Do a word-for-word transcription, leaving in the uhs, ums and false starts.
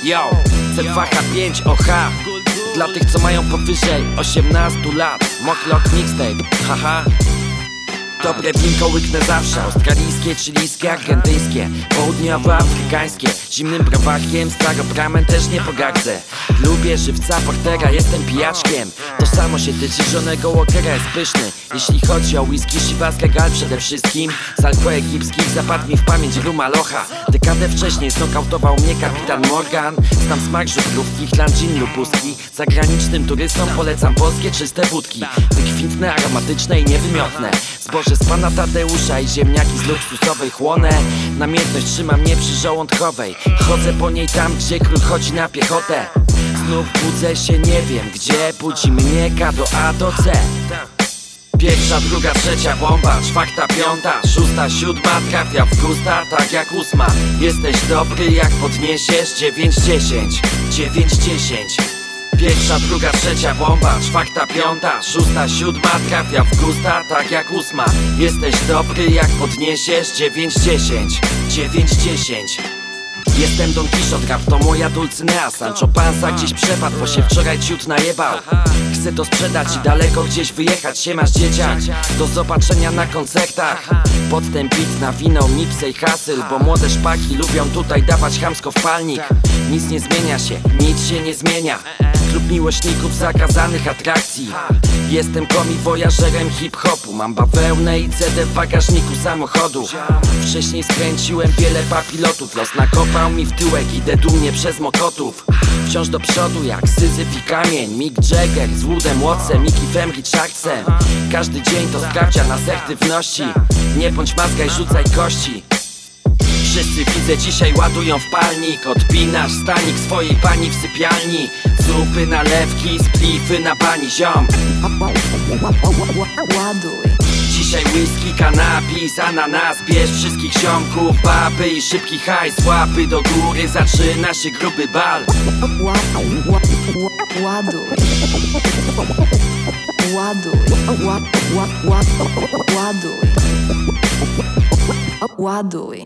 Yo, C dwa H pięć O H. Dla tych, co mają powyżej osiemnastu lat. Moklok mixtape, haha. Dobre winko łyknę zawsze. Australijskie, chilijskie, argentyńskie, południowoafrykańskie. Zimnym browarkiem, starobramem też nie pogardzę. Lubię żywca portera, jestem pijaczkiem. To samo się tyczy żonego Walkera, jest pyszny. Jeśli chodzi o whisky, Chivas Regal przede wszystkim. Z alko egipskich zapadł mi w pamięć rum Aloha. Dekadę wcześniej znokautował mnie kapitan Morgan. Znam smak żubrówki, chlan gin lubuski. Zagranicznym turystom polecam polskie czyste wódki. Wykwintne, aromatyczne i niewymiotne. Zboże z pana Tadeusza i ziemniaki z luksusowej chłonę. Namiętność trzyma mnie przy żołądkowej. Chodzę po niej tam, gdzie król chodzi na piechotę. Znów budzę się, nie wiem gdzie. Budzi mnie K do A do C. Pierwsza, druga, trzecia bomba, czwarta, piąta, szósta, siódma, trafia w gusta, tak jak ósma. Jesteś dobry, jak podniesiesz dziewięć, dziesięć, dziewięć, dziesięć. Pierwsza, druga, trzecia bomba, czwarta, piąta, szósta, siódma, trafia w gusta, tak jak ósma. Jesteś dobry, jak podniesiesz dziewięć, dziesięć, dziewięć, dziesięć. Jestem Don Quixote, rap to moja Dulcynea. Sancho Panza gdzieś przepadł, bo się wczoraj ciut najebał. Chcę to sprzedać i daleko gdzieś wyjechać. Siemasz dzieciak, do zobaczenia na koncertach. Pod ten beat nawinął Nipsey Hussle, bo młode szpaki lubią tutaj dawać chamsko w palnik. Nic nie zmienia się, nic się nie zmienia. Klub miłośników zakazanych atrakcji. Jestem komiwojażerem hip-hopu. Mam bawełnę i C D w bagażniku samochodu. Wcześniej skręciłem wiele papilotów. Los nakopał mi w tyłek, idę dumnie przez Mokotów. Wciąż do przodu jak Syzyf i kamień. Mick Jagger z Woodem Wattsem, Mickey Fem, Richardsem. Każdy dzień to sprawdzia nas aktywności. Nie bądź mazgaj, rzucaj kości. Wszyscy widzę dzisiaj ładują w palnik. Odpinasz stanik swojej pani w sypialni. Zupy, nalewki, splify na bani, ziom. Ładuj. Dzisiaj whisky, kanabis, ananas. Bierz wszystkich ziomków, baby i szybki hajs. Łapy do góry, zaczyna się gruby bal. Ładuj. Ładuj. Ładuj. Ładuj.